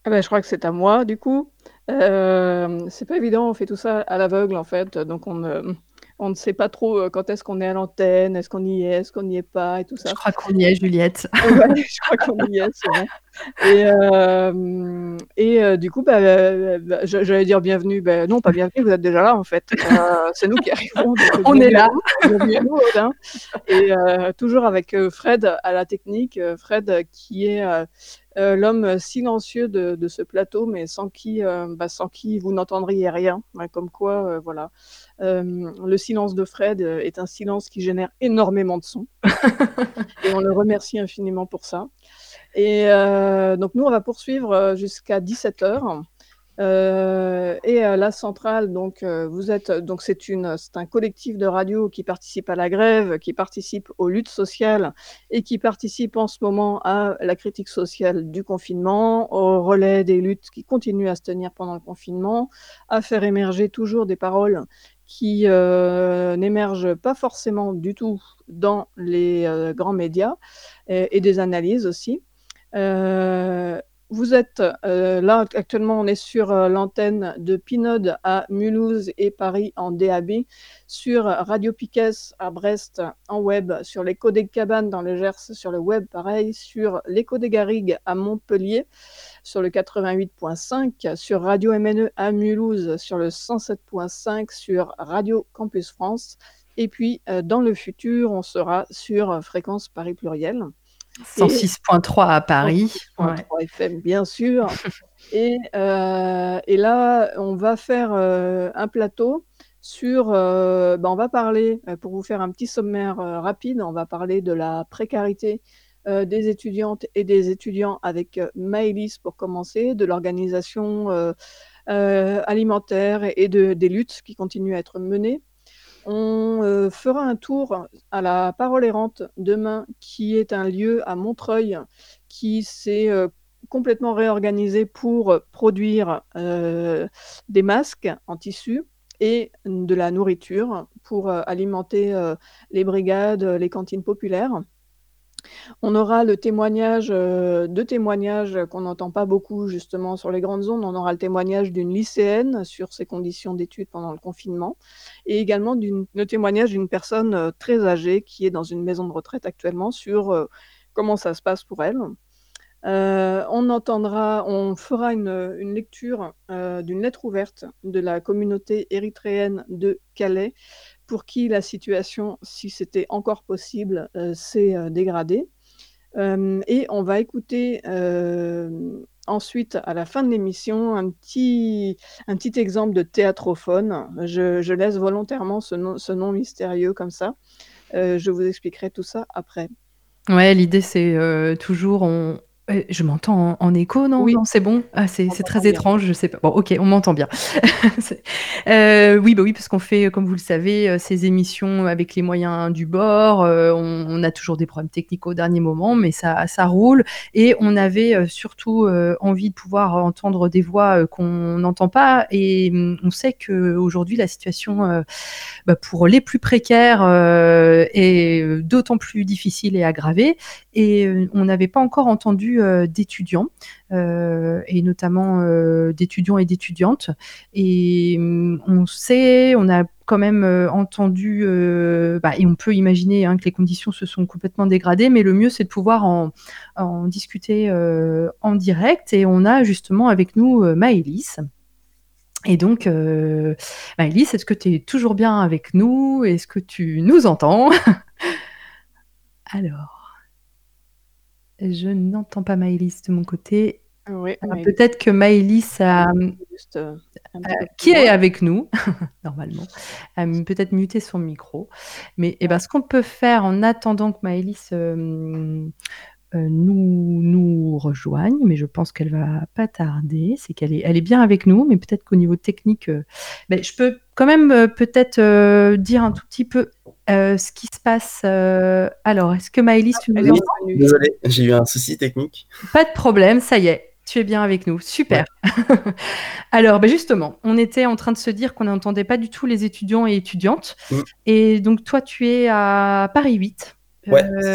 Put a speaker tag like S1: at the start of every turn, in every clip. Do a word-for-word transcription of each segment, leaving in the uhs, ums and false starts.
S1: Ah bah, je crois que c'est à moi du coup. Hem, c'est pas évident, on fait tout ça à l'aveugle en fait, donc on ne on ne sait pas trop, heu, quand est-ce qu'on est à l'antenne, est-ce qu'on y est, est-ce qu'on n'y est pas et tout
S2: Je
S1: ça.
S2: crois qu'on y est Juliette.
S1: Ouais, je crois qu'on y est, c'est bon et hem et heu, du coup, bah, heu, bah, je j'allais dire bienvenue, bah, non pas bienvenue, vous êtes déjà là en fait, heu, c'est nous qui arrivons donc
S2: On est
S1: bienvenue à
S2: là.
S1: vous, bienvenue à nous Aude, hein et heu, toujours avec, heu, Fred à la technique, heu, Fred qui est, heu heu, l'homme silencieux de de ce plateau, mais sans qui, heu, bah, sans qui vous n'entendriez rien, bah, comme quoi, heu, voilà, hem, le silence de Fred, heu, est un silence qui génère énormément de son et on le remercie infiniment pour ça et heu, donc nous on va poursuivre, heu, jusqu'à dix-sept heures, heu et heu, la centrale donc heu, vous êtes donc c'est une c'est un collectif de radio qui participe à la grève, qui participe aux luttes sociales et qui participe en ce moment à la critique sociale du confinement, au relais des luttes qui continuent à se tenir pendant le confinement, à faire émerger toujours des paroles qui, heu, n'émergent pas forcément du tout dans les, heu, grands médias et et des analyses aussi. Heu, vous êtes, heu, là actuellement on est sur, heu, l'antenne de Pinode à Mulhouse et Paris en D A B, sur Radio Piquet à Brest en web, sur l'Écho des Cabanes dans le Gers sur le web pareil, sur l'Écho des Garrigues à Montpellier sur le quatre-vingt-huit point cinq, sur Radio M N E à Mulhouse sur le cent sept point cinq, sur Radio Campus France et puis, heu, dans le futur on sera sur Fréquence Paris Pluriel
S2: cent
S1: et
S2: six point trois à
S1: cent
S2: Paris,
S1: six point
S2: ouais.
S1: trois F M bien sûr et heu et là on va faire, heu, un plateau sur, heu, bah, on va parler, heu, pour vous faire un petit sommaire, heu, rapide, on va parler de la précarité, heu, des étudiantes et des étudiants avec, heu, Maëlys pour commencer, de l'organisation, heu heu, alimentaire et de des luttes qui continuent à être menées. On, heu, fera un tour à la Parole Errante demain qui est un lieu à Montreuil qui s'est, heu, complètement réorganisé pour, heu, produire, heu, des masques en tissu et de la nourriture pour, heu, alimenter, heu, les brigades, heu, les cantines populaires. On aura le témoignage, heu, deux témoignages qu'on n'entend pas beaucoup justement sur les grandes ondes. On aura le témoignage d'une lycéenne sur ses conditions d'études pendant le confinement et également d'une le témoignage d'une personne, heu, très âgée qui est dans une maison de retraite actuellement sur, heu, comment ça se passe pour elle. Heu, on entendra on fera une, heu, une lecture, heu, d'une lettre ouverte de la communauté érythréenne de Calais pour qui la situation, si c'était encore possible, heu, s'est, heu, dégradée. Hem et on va écouter, hem, ensuite à la fin de l'émission un petit un petit exemple de théâtrophone. Je je laisse volontairement ce nom ce nom mystérieux comme ça. Heu, je vous expliquerai tout ça après.
S2: Ouais, l'idée c'est, heu, toujours on heu, je m'entends en en écho, non?
S1: Oui.
S2: Non, c'est bon? Ah c'est
S1: On
S2: c'est
S1: t'entend
S2: très
S1: bien.
S2: étrange, je sais pas. Bon OK, on m'entend bien. C'est heu, oui, bah, oui, parce qu'on fait, comme vous le savez, heu, ces émissions avec les moyens du bord, heu, on on a toujours des problèmes techniques au dernier moment, mais ça ça roule et on avait, heu, surtout, heu, envie de pouvoir entendre des voix, heu, qu'on n'entend pas et mmh, on sait qu'aujourd'hui la situation, heu, bah, pour les plus précaires, heu, est, heu, d'autant plus difficile et aggravée et heu, on n'avait pas encore entendu, heu, d'étudiants, heu et notamment, heu, d'étudiants et d'étudiantes et mmh, on sait, on a quand même, heu, entendu, heu, bah et on peut imaginer, hein, que les conditions se sont complètement dégradées, mais le mieux c'est de pouvoir en en discuter, heu, en direct et on a justement avec nous, heu, Maëlys et donc heu, Maëlys, est-ce que tu es toujours bien avec nous? Est-ce que tu nous entends? Alors je n'entends pas Maëlys de mon côté.
S1: Oui,
S2: Ah
S1: Maëlys.
S2: peut-être que Maëlys a, mmh,
S1: Juste, heu, un
S2: heu,
S1: petit peu plus
S2: qui est
S1: loin.
S2: avec nous normalement, a m peut-être muté son micro. Mais et bah, ce qu'on peut faire en attendant que Maëlys, hem, heu, nous nous rejoigne, mais je pense qu'elle va pas tarder, c'est qu'elle est elle est bien avec nous, mais peut-être qu'au niveau technique, heu, beh, je peux quand même, heu, peut-être, heu, dire un tout petit peu, heu, ce qui se passe, heu, alors est-ce que Maëlys
S1: Ah,
S2: tu
S1: elle
S2: nous
S1: est
S2: entends?
S3: Oui,
S1: revenue.
S3: désolé, j'ai eu un souci technique.
S2: Pas de problème, ça y est, tu es bien avec nous, super.
S3: Ouais.
S2: Alors, bah, justement, on était en train de se dire qu'on n'entendait pas du tout les étudiants et étudiantes
S3: Mmh.
S2: et donc toi tu es à Paris huit,
S3: Ouais, c'est
S2: heu
S3: ça.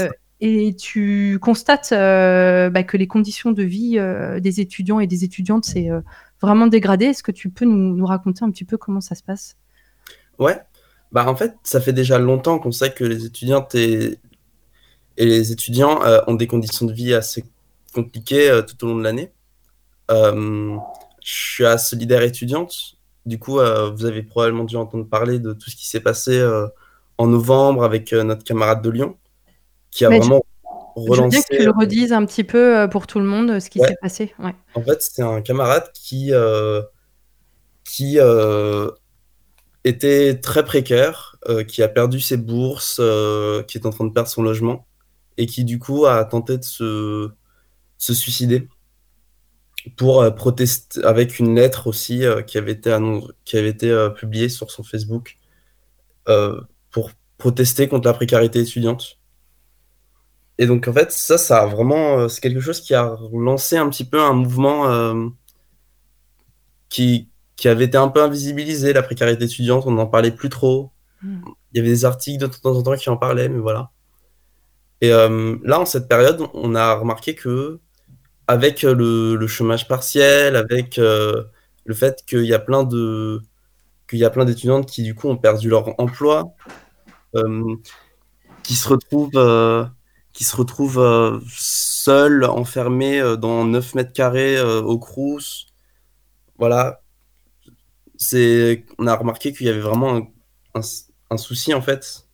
S2: et tu constates, heu, bah, que les conditions de vie, heu, des étudiants et des étudiantes s'est, heu, vraiment dégradé. Est-ce que tu peux nous nous raconter un petit peu comment ça se passe?
S3: Ouais, bah, en fait, ça fait déjà longtemps qu'on sait que les étudiantes et et les étudiants, heu, ont des conditions de vie assez compliquées, heu, tout au long de l'année. Hem, je suis à Solidaire étudiante, du coup, heu, vous avez probablement dû entendre parler de tout ce qui s'est passé, heu, en novembre avec, heu, notre camarade de Lyon, qui a
S2: Mais je
S3: vraiment
S2: je veux bien que
S3: relancé,
S2: tu le
S3: heu
S2: redises un petit peu, heu, pour tout le monde, ce qui
S3: Ouais,
S2: s'est passé. Ouais.
S3: en fait, c'est un camarade qui, heu, qui, heu, était très précaire, heu, qui a perdu ses bourses, heu, qui est en train de perdre son logement et qui, du coup, a tenté de se se suicider pour, heu, protest avec une lettre aussi, heu, qui avait été annon qui avait été, heu, publiée sur son Facebook, heu, pour protester contre la précarité étudiante. Et donc en fait, ça, ça a vraiment, heu, c'est quelque chose qui a relancé un petit peu un mouvement, hem qui qui avait été un peu invisibilisé, la précarité étudiante, on n'en parlait plus trop.
S2: Mmh.
S3: Il y avait des articles de temps en temps qui en parlaient, mais voilà. Et hem, là, en cette période, on a remarqué qu'avec, heu, le le chômage partiel, avec, heu, le fait qu'il y a plein de qu'il y a plein d'étudiantes qui, du coup, ont perdu leur emploi, hem, qui se retrouvent, heu, qui se retrouvent, heu, seules, enfermées, heu, dans neuf mètres carrés, heu, au Crous. Voilà. C'est on a remarqué qu'il y avait vraiment un un s un souci, en fait.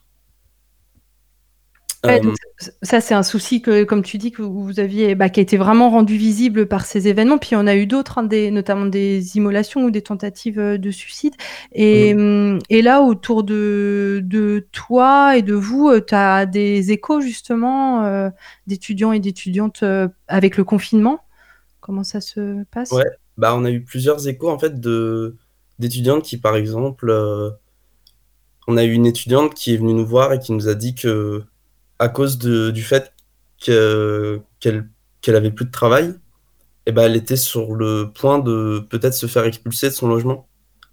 S2: Ouais, donc
S3: Hem,
S2: ç ça, c'est un souci que, comme tu dis, que vous aviez, bah, qui a été vraiment rendu visible par ces événements. Puis il y en a eu d'autres, hein, des notamment des immolations ou des tentatives, heu, de suicide. Et
S3: mmh.
S2: mmh et là, autour de de toi et de vous, heu, tu as des échos justement, heu, d'étudiants et d'étudiantes, heu, avec le confinement? Comment ça se passe?
S3: Ouais, bah, on a eu plusieurs échos, en fait, de d'étudiantes qui, par exemple, heu, on a eu une étudiante qui est venue nous voir et qui nous a dit qu'à cause de du fait que qu'elle qu'elle avait plus de travail et bah, elle était sur le point de peut-être se faire expulser de son logement.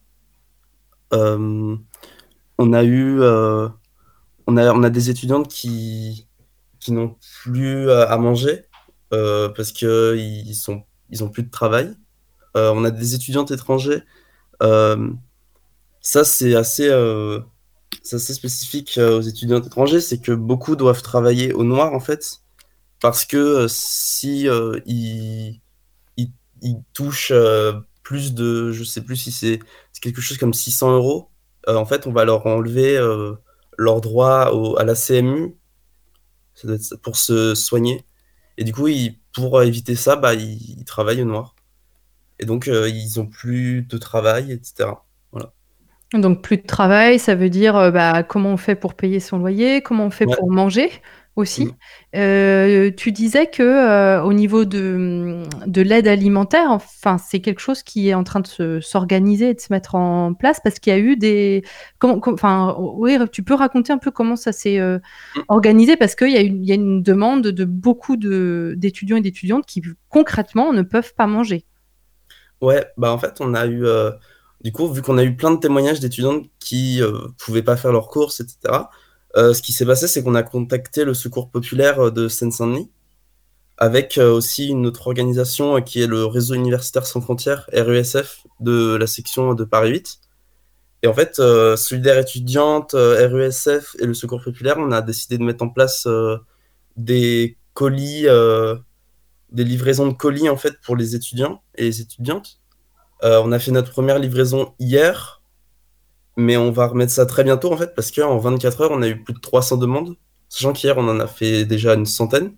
S3: Hem, on a eu, heu, on a on a des étudiantes qui qui n'ont plus, heu, à manger, heu, parce qu'ils sont ils ont plus de travail. Heu, on a des étudiantes étrangers, hem, ça c'est assez, heu, c'est assez spécifique, heu, aux étudiants étrangers, c'est que beaucoup doivent travailler au noir, en fait, parce que, heu, si, heu, ils ils ils touchent, heu, plus de je sais plus si c'est c'est quelque chose comme six cents euros, heu, en fait, on va leur enlever, heu, leur droit au à la C M U, ça doit être ça, pour se soigner et du coup, ils pour éviter ça, bah, ils ils travaillent au noir et donc heu, ils ont plus de travail et cetera. Voilà.
S2: Donc plus de travail, ça veut dire, heu, bah, comment on fait pour payer son loyer? Comment on fait
S3: Ouais.
S2: pour manger
S3: Mmh.
S2: aussi? Heu, tu disais que, heu, au niveau de, mmh, de l'aide alimentaire, enfin, c'est quelque chose qui est en train de se s'organiser et de se mettre en place parce qu'il y a eu des comment com enfin, oui, tu peux raconter un peu comment ça s'est, heu,
S3: Mmh.
S2: organisé? Parce qu'il y a une il y a une demande de beaucoup de d'étudiants et d'étudiantes qui concrètement ne peuvent pas manger.
S3: Ouais, bah, en fait, on a eu, heu, du coup, vu qu'on a eu plein de témoignages d'étudiantes qui, heu, pouvaient pas faire leurs courses et cetera, heu, ce qui s'est passé, c'est qu'on a contacté le Secours populaire, heu, de Seine-Saint-Denis avec, heu, aussi une autre organisation, heu, qui est le Réseau universitaire sans frontières, R U S F, de la section de Paris huit et en fait, heu, Solidaires étudiante, heu, R U S F et le Secours populaire, on a décidé de mettre en place, heu, des colis, heu, des livraisons de colis, en fait, pour les étudiants et les étudiantes. Heu, on a fait notre première livraison hier, mais on va remettre ça très bientôt, en fait, parce qu'en vingt-quatre heures, on a eu plus de trois cents demandes, sachant qu'hier, on en a fait déjà une centaine.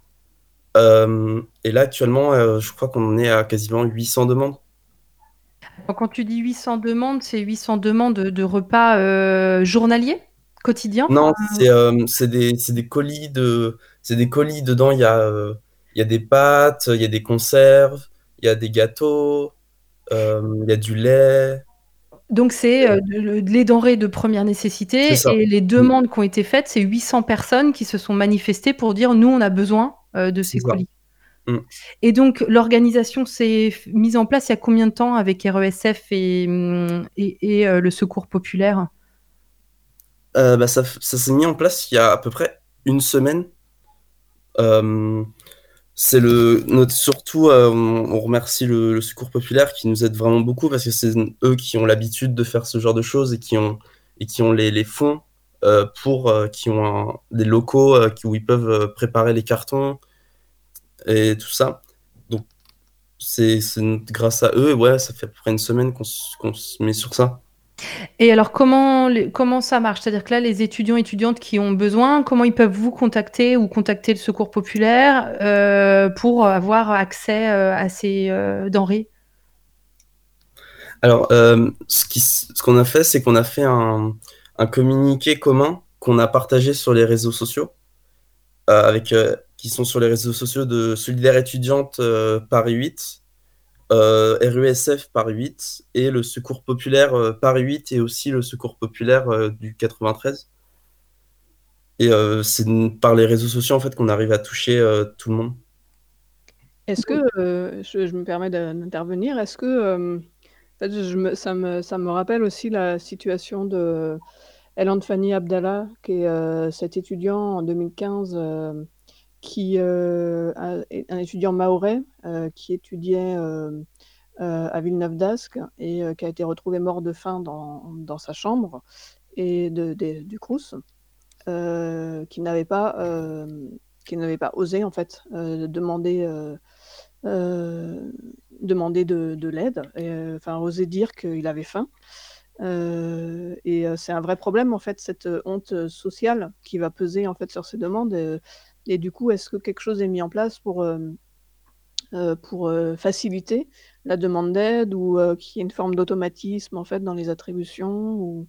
S3: Hem et là, actuellement, heu, je crois qu'on en est à quasiment huit cents demandes.
S2: Quand tu dis huit cents demandes, c'est huit cents demandes de de repas, heu, journaliers? Quotidiens?
S3: Non,
S2: Enfin,
S3: c'est, hem, c'est des c'est des colis de c'est des colis, dedans, il y a, heu, il y a des pâtes, il y a des conserves, il y a des gâteaux, hem, il y a du lait.
S2: donc c'est, heu, de le les denrées de première
S3: C'est
S2: nécessité
S3: ça.
S2: et les
S3: Mmh,
S2: demandes qui ont été faites, c'est huit cents personnes qui se sont manifestées pour dire: «Nous, on a besoin, heu, de
S3: c'est
S2: ces
S3: ça.
S2: colis».
S3: Mmh.
S2: Et donc l'organisation s'est f mise en place il y a combien de temps avec R E S F et mmh et et heu, le Secours populaire?
S3: Heu, bah, ça f ça s'est mis en place il y a à peu près une semaine. Euh, c'est le notre surtout euh, on, on remercie le, le Secours populaire qui nous aide vraiment beaucoup parce que c'est eux qui ont l'habitude de faire ce genre de choses et qui ont et qui ont les, les fonds euh, pour euh, qui ont un- des locaux euh, qui- où ils peuvent euh, préparer les cartons et tout ça. Donc c'est c'est grâce à eux, ouais, ça fait à peu près une semaine qu'on se qu'on se met sur ça.
S2: Et alors, comment, les- comment ça marche? C'est-à-dire que là, les étudiants, étudiantes qui ont besoin, comment ils peuvent vous contacter ou contacter le Secours populaire euh, pour avoir accès euh, à ces euh, denrées?
S3: Alors, euh, ce qui, ce qu'on a fait, c'est qu'on a fait un, un communiqué commun qu'on a partagé sur les réseaux sociaux, euh, avec, euh, qui sont sur les réseaux sociaux de Solidaire étudiante euh, Paris huit, euh, R U S F Paris huit et le Secours populaire euh, Paris huit et aussi le Secours populaire euh, du quatre-vingt-treize. Et euh, c'est par les réseaux sociaux en fait qu'on arrive à toucher euh, tout le monde.
S1: Est-ce que, heu, je je me permets de d'intervenir, est-ce que, hem, en fait, je me ça me ça me rappelle aussi la situation de El Fanny Abdallah, qui est, heu, cet étudiant en deux mille quinze, hem, qui, heu, a est un étudiant mahorais, heu, qui étudiait, hem, heu, à Villeneuve-d'Ascq et heu, qui a été retrouvé mort de faim dans dans sa chambre et de des du Crous, heu, qui n'avait pas, hem, qui n'avait pas osé en fait, heu, demander, heu heu, demander de de l'aide et heu, enfin oser dire qu'il avait faim. Heu et heu, c'est un vrai problème en fait, cette, heu, honte, heu, sociale qui va peser en fait sur ces demandes, heu et du coup, est-ce que quelque chose est mis en place pour, hem, heu, pour, heu, faciliter la demande d'aide ou heu, qu'il y ait une forme d'automatisme en fait dans les attributions ou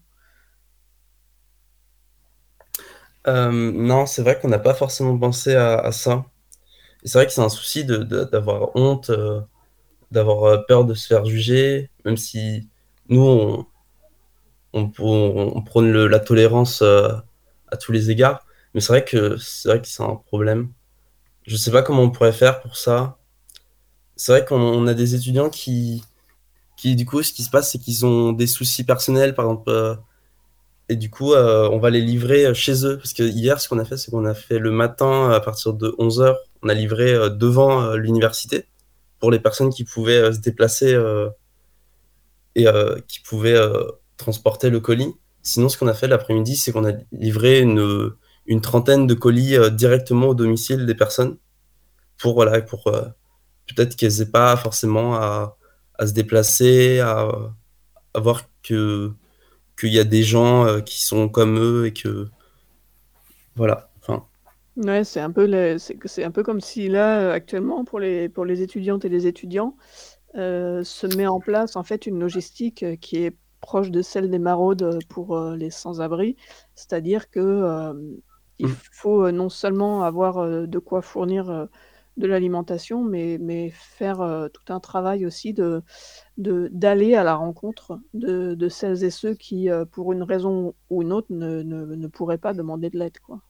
S3: Euh, non, c'est vrai qu'on n'a pas forcément pensé à, à ça. Et c'est vrai que c'est un souci de, de- d'avoir honte, euh, d'avoir euh, peur de se faire juger, même si nous, on, on, on- on prône le- la tolérance euh, à tous les égards. Mais c'est vrai que c'est vrai que c'est un problème. Je sais pas comment on pourrait faire pour ça. C'est vrai qu'on on a des étudiants qui, qui, du coup, ce qui se passe, c'est qu'ils ont des soucis personnels, par exemple, euh, et du coup, euh, on va les livrer euh, chez eux. Parce que hier, ce qu'on a fait, c'est qu'on a fait le matin, à partir de onze heures, on a livré euh, devant euh, l'université pour les personnes qui pouvaient euh, se déplacer euh, et euh, qui pouvaient euh, transporter le colis. Sinon, ce qu'on a fait l'après-midi, c'est qu'on a livré une, une trentaine de colis euh, directement au domicile des personnes pour, voilà, pour euh, peut-être qu'elles n'aient pas forcément à, à se déplacer, à, à voir que qu'il y a des gens euh, qui sont comme eux et que voilà. Enfin,
S1: ouais, c'est un peu le c'est que c'est un peu comme si là, heu, actuellement pour les pour les étudiantes et les étudiants, heu, se met en place en fait une logistique, heu, qui est proche de celle des maraudes, heu, pour, heu, les sans-abri. C'est-à-dire que, hem, il
S3: mm,
S1: faut, heu, non seulement avoir, heu, de quoi fournir, heu, de l'alimentation, mais mais faire, heu, tout un travail aussi de de d'aller à la rencontre de de celles et ceux qui, heu, pour une raison ou une autre ne ne ne pourraient pas demander de l'aide, quoi.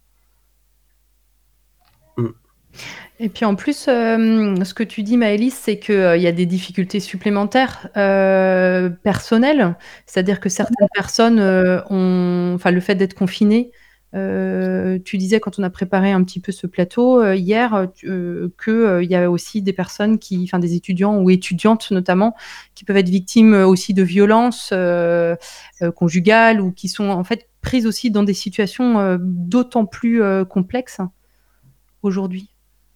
S3: mm,
S2: Et puis en plus, hem, ce que tu dis Maëlys, c'est qu'il y a des difficultés supplémentaires, heu, personnelles. C'est-à-dire que certaines personnes, heu, ont enfin le fait d'être confinées, heu, tu disais quand on a préparé un petit peu ce plateau, heu, hier, heu, tu heu, que, heu, il y a aussi des personnes qui enfin des étudiants ou étudiantes notamment, qui peuvent être victimes, heu, aussi de violences, heu heu, conjugales ou qui sont en fait prises aussi dans des situations, heu, d'autant plus, heu, complexes aujourd'hui.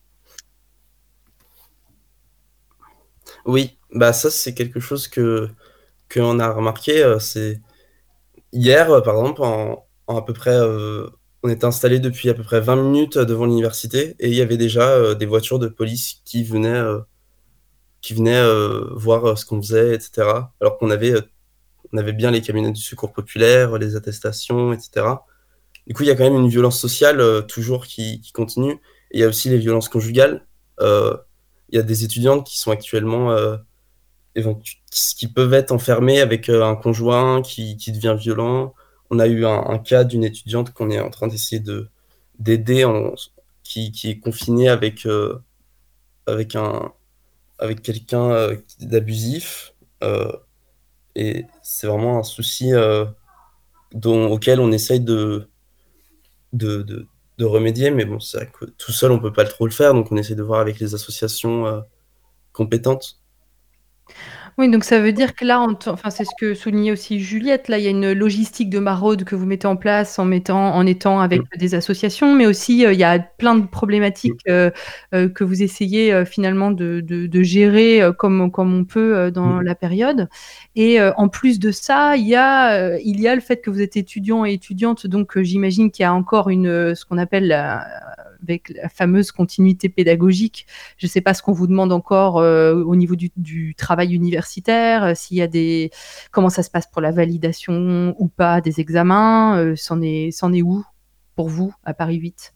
S3: oui, bah ça c'est quelque chose que qu'on a remarqué. euh, c'est hier, euh, par exemple, en, en à peu près, euh, on était installé depuis à peu près vingt minutes devant l'université et il y avait déjà euh, des voitures de police qui venaient, euh, qui venaient euh, voir euh, ce qu'on faisait, et cetera. Alors qu'on avait, euh, on avait bien les camionnettes du secours populaire, les attestations, et cetera. Du coup, il y a quand même une violence sociale euh, toujours qui, qui continue. Et il y a aussi les violences conjugales. Euh, il y a des étudiantes qui sont actuellement euh, éventu- qui peuvent être enfermés avec euh, un conjoint qui, qui devient violent. On a eu un, un cas d'une étudiante qu'on est en train d'essayer de d'aider en- qui, qui est confinée avec euh, avec un avec quelqu'un euh, qui- d'abusif. Euh, et c'est vraiment un souci euh, dont, auquel on essaye de, de, de, de remédier, mais bon, c'est vrai que tout seul, on peut pas trop le faire, donc on essaie de voir avec les associations euh, compétentes.
S2: Oui, donc ça veut dire que là, en t enfin, c'est ce que soulignait aussi Juliette, là, il y a une logistique de maraude que vous mettez en place en mettant en étant avec
S3: Mmh.
S2: des associations, mais aussi, heu, il y a plein de problématiques,
S3: Mmh.
S2: heu heu, que vous essayez, heu, finalement de de de gérer, heu, comme comme on peut, heu, dans
S3: Mmh.
S2: la période et heu, en plus de ça, il y a, heu, il y a le fait que vous êtes étudiants et étudiantes, donc heu, j'imagine qu'il y a encore une, heu, ce qu'on appelle la avec la fameuse continuité pédagogique. Je sais pas ce qu'on vous demande encore, heu, au niveau du du travail universitaire, heu, s'il y a des comment ça se passe pour la validation ou pas des examens, heu, c'en est c'en est où pour vous à Paris huit?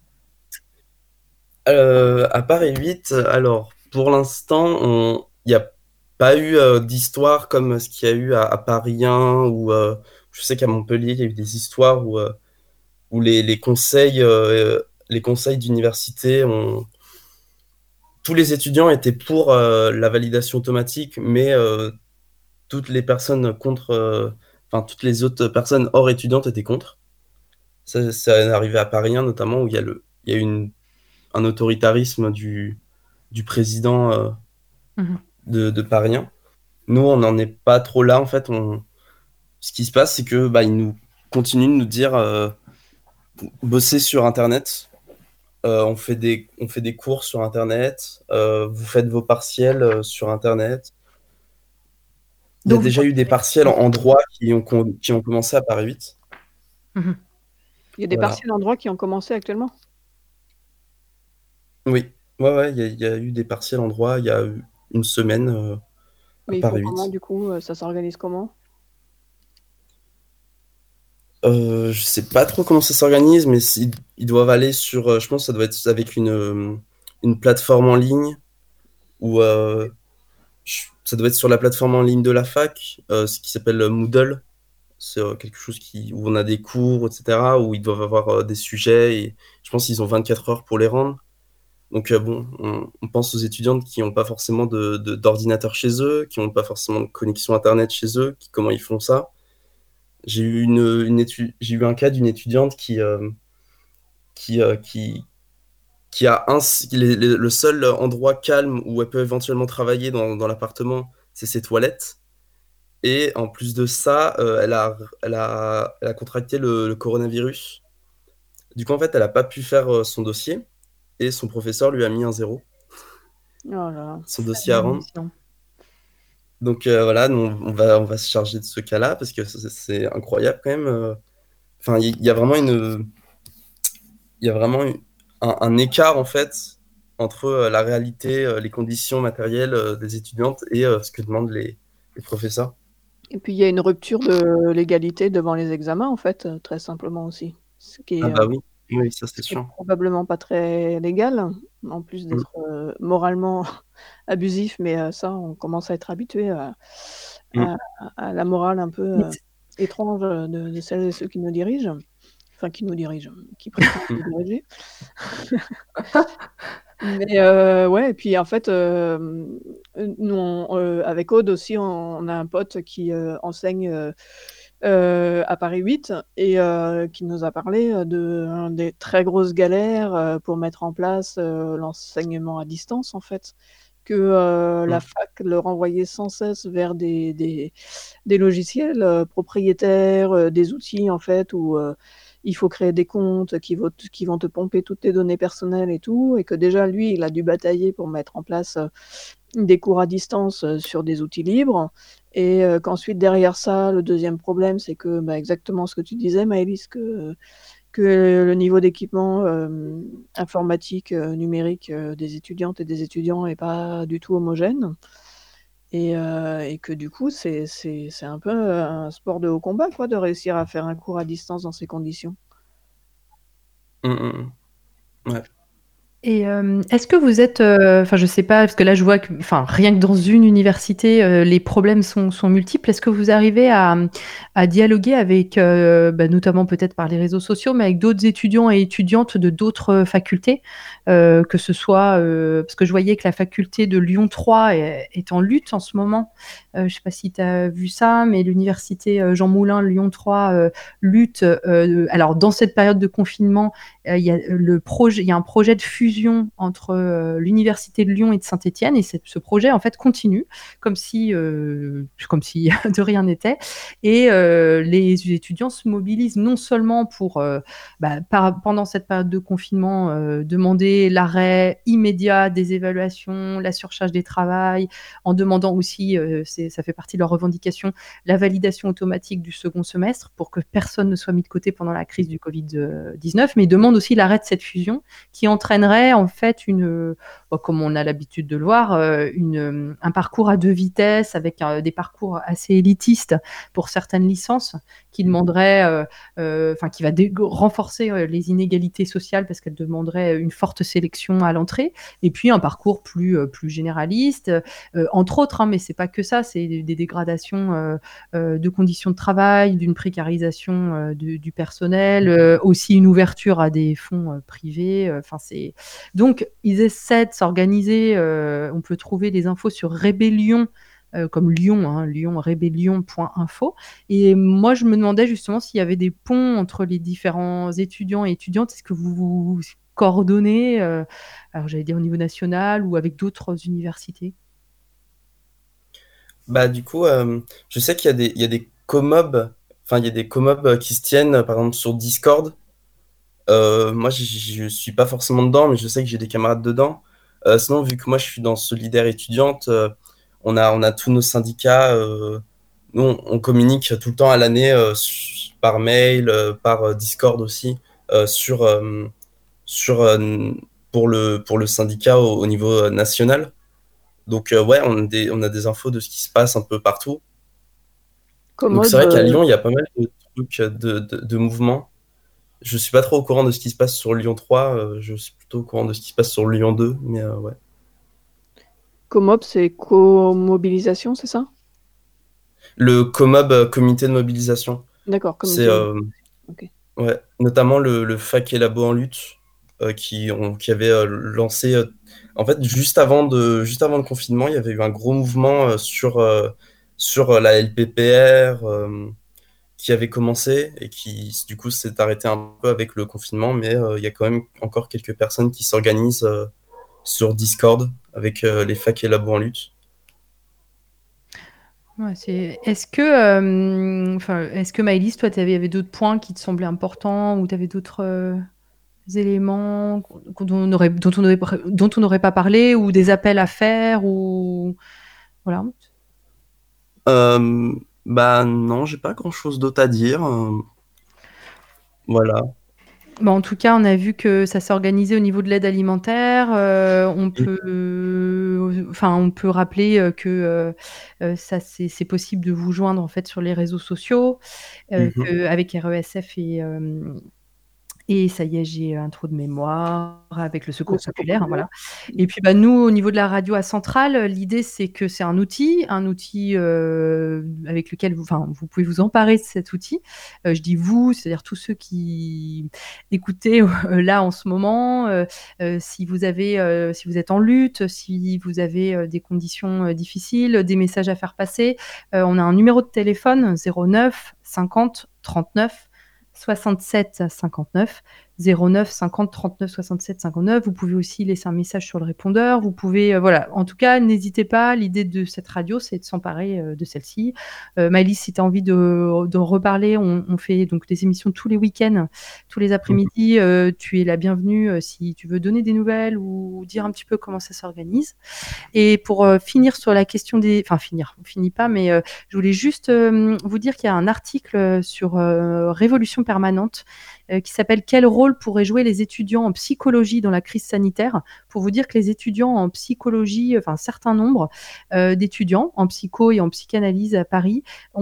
S3: Heu, à Paris huit, alors pour l'instant, on il y a pas eu, heu, d'histoire comme ce qu'il y a eu à à Paris un ou heu, je sais qu'à Montpellier, il y a eu des histoires où, heu, où les les conseils, heu, les conseils d'université ont tous les étudiants étaient pour, heu, la validation automatique, mais heu, toutes les personnes contre, heu, enfin toutes les autres personnes hors étudiantes étaient contre. Ça ça est arrivé à Paris un notamment où il y a le il y a une un autoritarisme du du président, heu,
S2: Mmh mh.
S3: de de Paris un. Nous, on n'en est pas trop là en fait, on ce qui se passe, c'est que, bah, ils nous continuent de nous dire, heu, bossez sur internet, heu, on fait des on fait des cours sur internet, heu, vous faites vos partiels, heu, sur internet. Il y a
S2: Donc vous
S3: déjà eu des
S2: continuez.
S3: partiels
S2: Mmh.
S3: en droit qui ont com qui ont commencé à Paris huit.
S2: Mmh mh.
S1: Il y a des
S3: Voilà.
S1: partiels en droit qui ont commencé actuellement?
S3: Oui, ouais, ouais, il y a il y a eu des partiels en droit, il y a eu une semaine, heu, à
S1: Mais ils font
S3: Paris
S1: comment
S3: huit.
S1: du coup, heu, ça s'organise comment?
S3: Heu, je sais pas trop comment ça s'organise, mais s ils ils doivent aller sur, heu, je pense ça doit être avec une, hem, une plateforme en ligne ou heu, ch ça doit être sur la plateforme en ligne de la fac, heu, ce qui s'appelle, heu, Moodle. C'est, heu, quelque chose qui où on a des cours et cetera, où ils doivent avoir, heu, des sujets et je pense qu'ils ont vingt-quatre heures pour les rendre. Donc heu, bon, on on pense aux étudiantes qui ont pas forcément de de d'ordinateur chez eux, qui ont pas forcément de connexion internet chez eux, qui comment ils font ça? J'ai eu une, heu, une étu j'ai eu un cas d'une étudiante qui, hem, qui, heu, qui qui a un s les les le seul endroit calme où elle peut éventuellement travailler dans dans l'appartement, c'est ses toilettes et en plus de ça, heu, elle a r elle a elle a contracté le le coronavirus. Du coup, en fait, elle a pas pu faire, heu, son dossier et son professeur lui a mis un zéro.
S1: Oh là là.
S3: Son
S2: Ça
S3: dossier
S2: devient
S3: à rendre.
S2: ennuyant.
S3: Donc heu, voilà, nous on on va on va se charger de ce cas-là parce que c'est c'est incroyable quand même, heu, enfin il y a vraiment une, heu, il y a vraiment u un un écart en fait entre, heu, la réalité, heu, les conditions matérielles, heu, des étudiantes et heu, ce que demandent les les professeurs.
S1: Et puis il y a une rupture de l'égalité devant les examens en fait, heu, très simplement aussi. Ce qui
S3: Ah
S1: est,
S3: bah
S1: heu,
S3: oui, oui, ça c'est
S1: ce qui est
S3: sûr.
S1: probablement pas très légal, en plus
S3: Mmh.
S1: d'être, heu, moralement abusif, mais heu, ça on commence à être habitué à
S3: Mmh.
S1: à à la morale un peu,
S2: Mais
S1: heu,
S2: c
S1: étrange, heu, de de celles et ceux qui nous dirigent, enfin qui nous dirigent, qui prétendent
S3: Mmh.
S1: nous diriger. Mais heu, ouais et puis en fait, hem, heu, nous on, heu, avec Aude aussi, on on a un pote qui, heu, enseigne, heu heu, à Paris huit et heu, qui nous a parlé, heu, de, hein, des très grosses galères, heu, pour mettre en place, heu, l'enseignement à distance en fait. Que, heu, la
S3: Mmh.
S1: fac le renvoyait sans cesse vers des des des logiciels, heu, propriétaires, heu, des outils en fait où, heu, il faut créer des comptes qui vont t qui vont te pomper toutes tes données personnelles et tout et que déjà lui, il a dû batailler pour mettre en place, heu, des cours à distance, heu, sur des outils libres et heu, qu'ensuite derrière ça, le deuxième problème, c'est que, bah, exactement ce que tu disais Maëlys, que que le niveau d'équipement, hem, informatique, heu, numérique, heu, des étudiantes et des étudiants est pas du tout homogène et heu et que du coup, c'est c'est c'est un peu, heu, un sport de haut combat quoi, de réussir à faire un cours à distance dans ces conditions.
S3: Mmh mh mh. Ouais.
S2: Et hem, est-ce que vous êtes, heu, enfin je sais pas, parce que là je vois que enfin rien que dans une université, heu, les problèmes sont sont multiples. Est-ce que vous arrivez à, mmh, à dialoguer avec, heu, bah, notamment peut-être par les réseaux sociaux, mais avec d'autres étudiants et étudiantes de d'autres, heu, facultés? Heu, que ce soit, heu, parce que je voyais que la faculté de Lyon trois est est en lutte en ce moment. Heu, je sais pas si tu as vu ça, mais l'université, heu, Jean Moulin Lyon trois, heu, lutte, heu, alors dans cette période de confinement heu, il y a le projet il y a un projet de fusion entre, heu, l'université de Lyon et de Saint-Étienne et cette ce projet, en fait, continue comme si, heu, comme si de rien n'était et heu, les étudiants se mobilisent non seulement pour, heu, bah, par pendant cette période de confinement, heu, demander l'arrêt immédiat des évaluations, la surcharge des travails, en demandant aussi, heu, c'est ça fait partie de leurs revendications, la validation automatique du second semestre pour que personne ne soit mis de côté pendant la crise du covid, heu, dix-neuf, mais ils demandent aussi l'arrêt de cette fusion qui entraînerait en fait une, heu, bah, comme on a l'habitude de le voir, heu, une, hem, un parcours à deux vitesses avec, heu, des parcours assez élitistes pour certaines licences qui demanderaient, heu heu, enfin qui va dé renforcer, heu, les inégalités sociales parce qu'elle demanderait une forte sélection à l'entrée et puis un parcours plus, heu, plus généraliste, heu, entre autres, hein, mais c'est pas que ça, c'est des des dégradations, heu heu, de conditions de travail, d'une précarisation, heu, du du personnel, heu, aussi une ouverture à des fonds, heu, privés, heu, enfin c'est donc ils essaient de s'organiser, heu, on peut trouver des infos sur Rébellion, heu, comme Lyon, hein, Lyon, rébellion point info et moi je me demandais justement s'il y avait des ponts entre les différents étudiants et étudiantes. Est-ce que vous vous coordonnez, heu, alors j'allais dire au niveau national ou avec d'autres universités?
S3: Bah, du coup, hem, je sais qu'il y a des il y a des Comobs, enfin, il y a des Comobs qui se tiennent, par exemple, sur Discord. Heu, moi, j j je suis pas forcément dedans, mais je sais que j'ai des camarades dedans. Heu, sinon, vu que moi, je suis dans Solidaire étudiante, heu, on a on a tous nos syndicats, heu, nous, on on communique tout le temps à l'année, heu, su par mail, heu, par, heu, Discord aussi, heu, sur, hem, sur, hem, pour le pour le syndicat au au niveau, heu, national. Donc, heu, ouais, on a des on a des infos de ce qui se passe un peu partout. Donc c'est
S1: Commode,
S3: vrai qu'à
S1: heu
S3: Lyon, il y a pas mal de trucs, de de de mouvements. Je suis pas trop au courant de ce qui se passe sur Lyon trois, heu, je suis plutôt au courant de ce qui se passe sur Lyon deux, mais, heu, ouais.
S1: Comob, c'est co-mobilisation, c'est ça?
S3: Le Comob, heu, comité de mobilisation.
S1: D'accord,
S3: C'est,
S1: comité de
S3: hem,
S1: mobilisation, OK.
S3: ouais, notamment le le Fac et Labo en lutte, heu, qui ont qui avait, heu, lancé, heu en fait, juste avant de juste avant le confinement, il y avait eu un gros mouvement, heu, sur, heu, sur, heu, la LPPR, hem, qui avait commencé et qui s du coup, s'est arrêté un peu avec le confinement, mais, heu, il y a quand même encore quelques personnes qui s'organisent, heu, sur Discord avec, heu, les Fac et Labo en lutte.
S2: Ouais, c'est est-ce que, hem, enfin, est-ce que Maëlys, toi, tu avais il y avait d'autres points qui te semblaient importants ou tu avais d'autres, heu, éléments qu'on qu'on dont on aurait dont on aurait pré dont on n'aurait pas parlé ou des appels à faire ou voilà?
S3: Hem, bah, non, j'ai pas grand chose d'autre à dire, hem voilà.
S2: Bah, en tout cas, on a vu que ça s'organisait au niveau de l'aide alimentaire, heu, on
S3: Mmh.
S2: peut enfin, on peut rappeler, heu, que, heu heu, ça c'est c'est possible de vous joindre, en fait, sur les réseaux sociaux, heu,
S3: Mmh mh.
S2: qu'avec R E S F et hem et ça y est, j'ai un trou de mémoire, avec le
S1: Le
S2: Secours
S1: Secours
S2: populaire,
S1: populaire.
S2: voilà
S1: Mmh.
S2: et puis, bah, nous, au niveau de la radio à Centrale, l'idée, c'est que c'est un outil un outil, heu, avec lequel vous enfin, vous pouvez vous emparer de cet outil. Heu, je dis «vous», c'est-à-dire tous ceux qui écoutez, heu, là, en ce moment, heu heu, si vous avez, heu, si vous êtes en lutte, si vous avez, heu, des conditions, heu, difficiles, des messages à faire passer, heu, on a un numéro de téléphone zéro neuf cinquante trente-neuf soixante-sept cinquante-neuf, zéro neuf cinquante trente-neuf soixante-sept cinquante-neuf. Vous pouvez aussi laisser un message sur le répondeur. Vous pouvez, heu, voilà, en tout cas, n'hésitez pas. L'idée de cette radio, c'est de s'emparer, heu, de celle-ci. Heu, Maëlys, si tu as envie de d'en reparler, on on fait donc des émissions tous les week-ends, tous les
S3: Mmh mh.
S2: après-midi, heu, tu es la bienvenue, heu, si tu veux donner des nouvelles ou dire un petit peu comment ça s'organise et pour, heu, finir sur la question des enfin finir, on finit pas, mais, heu, je voulais juste, hem, vous dire qu'il y a un article, heu, sur, heu, Révolution Permanente, heu, qui s'appelle «Quel rôle pourraient jouer les étudiants en psychologie dans la crise sanitaire?» pour vous dire que les étudiants en psychologie, enfin, un certain nombre, heu, d'étudiants en psycho et en psychanalyse à Paris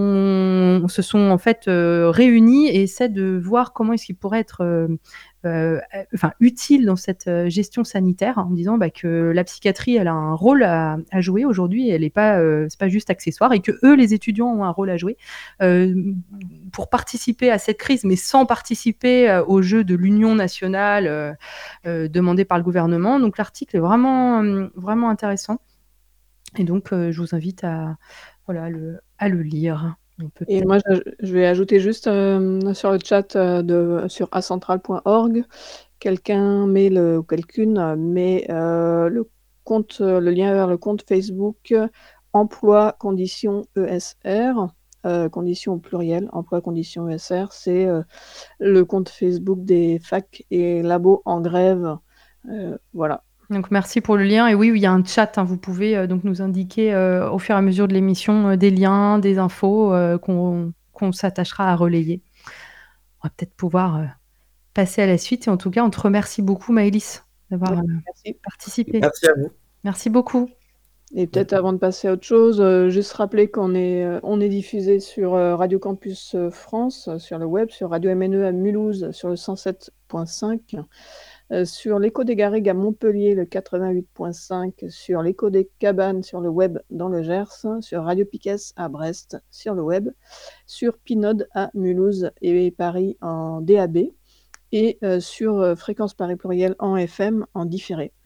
S2: ont se sont, en fait, heu, réunis et essaient de voir comment est-ce qu'ils pourraient être, hem, heu, a enfin, utiles dans cette, heu, gestion sanitaire en disant, bah, que la psychiatrie, elle a un rôle à à jouer aujourd'hui et elle est pas, heu, c'est pas juste accessoire et qu'eux, les étudiants, ont un rôle à jouer, hem, pour participer à cette crise, mais sans participer, heu, au jeu de l'union nationale, heu heu, demandée par le gouvernement. Donc l'article est vraiment, hem, vraiment intéressant et donc, heu, je vous invite à voilà, à le à le lire. On peut
S1: Et
S2: peut-être
S1: moi, je je vais ajouter juste, hem, sur le chat, heu, de sur acentrale point org quelqu'un met le ou quelqu'une met, heu, le compte, heu, le lien vers le compte Facebook emploi conditions E S R, heu, conditions au pluriel, emploi conditions E S R, c'est, heu, le compte Facebook des facs et labos en grève, heu, voilà.
S2: Donc merci pour le lien et oui, oui, il y a un chat, hein, vous pouvez, heu, donc nous indiquer, heu, au fur et à mesure de l'émission, heu, des liens, des infos, heu, qu'on qu'on s'attachera à relayer. On va peut-être pouvoir, heu, passer à la suite et en tout cas, on te remercie beaucoup Maëlys d'avoir, heu,
S1: Merci.
S2: participé.
S3: Merci à vous.
S2: Merci beaucoup.
S1: Et peut-être avant de passer à autre chose, heu, juste rappeler qu'on est, heu, on est diffusé sur, heu, Radio Campus, heu, France, sur le web, sur Radio M N E à Mulhouse, sur le cent sept point cinq, heu, sur l'Écho des Garrigues à Montpellier, le quatre-vingt-huit point cinq, sur l'Écho des Cabanes sur le web dans le Gers, sur Radio Piquet à Brest sur le web, sur Pinode à Mulhouse et Paris en D A B et heu, sur, heu, Fréquence Paris Pluriel en F M en différé.